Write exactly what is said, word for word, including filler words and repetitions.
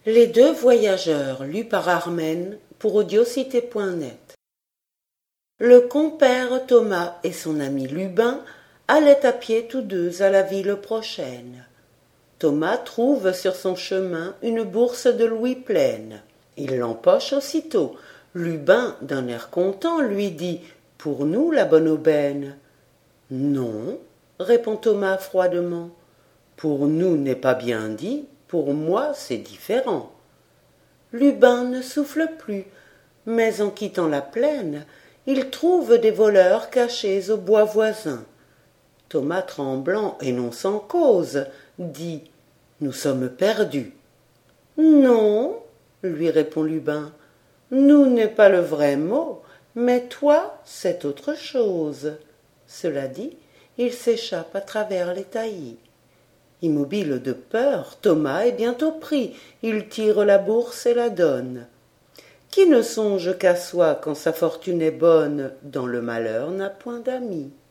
Les deux voyageurs, lus par Armen pour audiocité point net. Le compère Thomas et son ami Lubin allaient à pied tous deux à la ville prochaine. Thomas trouve sur son chemin une bourse de louis pleine. Il l'empoche aussitôt. Lubin, d'un air content, lui dit « Pour nous, la bonne aubaine ». « Non, répond Thomas froidement. « Pour nous n'est pas bien dit, pour moi c'est différent. » Lubin ne souffle plus, mais en quittant la plaine, il trouve des voleurs cachés au bois voisin. Thomas tremblant et non sans cause, dit « Nous sommes perdus. » « Non, lui répond Lubin, « nous n'est pas le vrai mot, mais toi c'est autre chose. » Cela dit, il s'échappe à travers les taillis. Immobile de peur, Thomas est bientôt pris, il tire la bourse et la donne. Qui ne songe qu'à soi quand sa fortune est bonne, dans le malheur n'a point d'amis.